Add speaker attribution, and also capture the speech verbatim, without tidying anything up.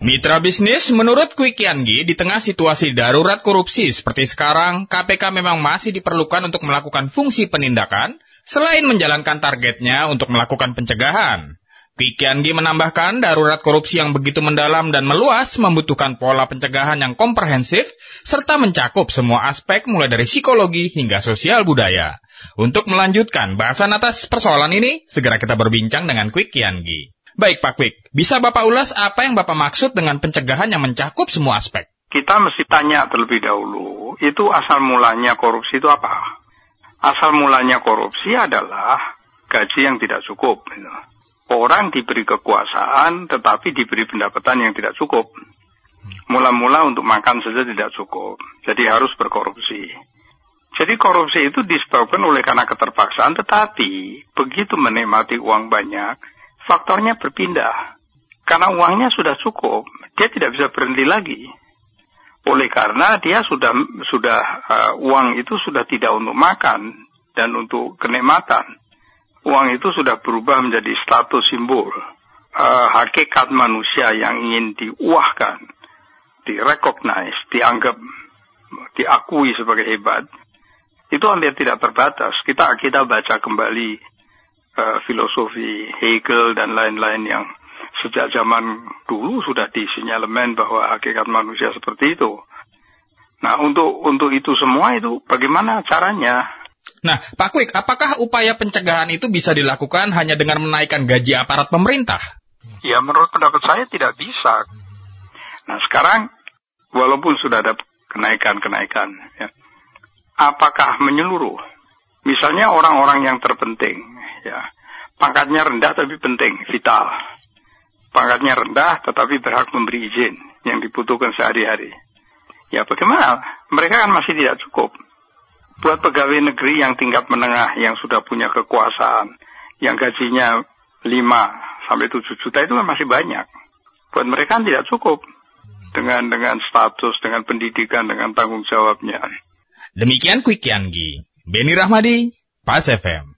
Speaker 1: Mitra bisnis, menurut Kwik Kiangi, di tengah situasi darurat korupsi seperti sekarang, K P K memang masih diperlukan untuk melakukan fungsi penindakan, selain menjalankan targetnya untuk melakukan pencegahan. Kwik Kiangi menambahkan, darurat korupsi yang begitu mendalam dan meluas membutuhkan pola pencegahan yang komprehensif, serta mencakup semua aspek mulai dari psikologi hingga sosial budaya. Untuk melanjutkan bahasan atas persoalan ini, segera kita berbincang dengan Kwik Kiangi. Baik Pak Kwik, bisa Bapak ulas apa yang Bapak maksud dengan pencegahan yang mencakup semua aspek?
Speaker 2: Kita mesti tanya terlebih dahulu, itu asal mulanya korupsi itu apa? Asal mulanya korupsi adalah gaji yang tidak cukup. Orang diberi kekuasaan tetapi diberi pendapatan yang tidak cukup. Mula-mula untuk makan saja tidak cukup, jadi harus berkorupsi. Jadi korupsi itu disebabkan oleh karena keterpaksaan, tetapi begitu menikmati uang banyak, faktornya berpindah. Karena uangnya sudah cukup, dia tidak bisa berhenti lagi. Oleh karena dia sudah sudah uh, uang itu sudah tidak untuk makan dan untuk kenikmatan. Uang itu sudah berubah menjadi status simbol. Uh, hakikat manusia yang ingin diuahkan, direcognize, dianggap, diakui sebagai hebat, itu hampir tidak terbatas. Kita kita baca kembali Uh, filosofi Hegel dan lain-lain yang sejak zaman dulu sudah disinyalemen bahwa hakikat manusia seperti itu. Nah, untuk untuk itu semua itu bagaimana caranya?
Speaker 1: Nah, Pak Kwik, apakah upaya pencegahan itu bisa dilakukan hanya dengan menaikkan gaji aparat pemerintah?
Speaker 2: Ya, menurut pendapat saya tidak bisa. Nah, sekarang walaupun sudah ada kenaikan-kenaikan, ya, apakah menyeluruh? Misalnya orang-orang yang terpenting, ya, pangkatnya rendah tapi penting, vital. Pangkatnya rendah tetapi berhak memberi izin yang dibutuhkan sehari-hari. Ya bagaimana? Mereka kan masih tidak cukup. Buat pegawai negeri yang tingkat menengah, yang sudah punya kekuasaan, yang gajinya lima sampai tujuh juta itu kan masih banyak. Buat mereka kan tidak cukup. Dengan dengan status, dengan pendidikan, dengan tanggung jawabnya.
Speaker 1: Demikian Kwik Kiangi. Beni Rahmadi, Pas F M.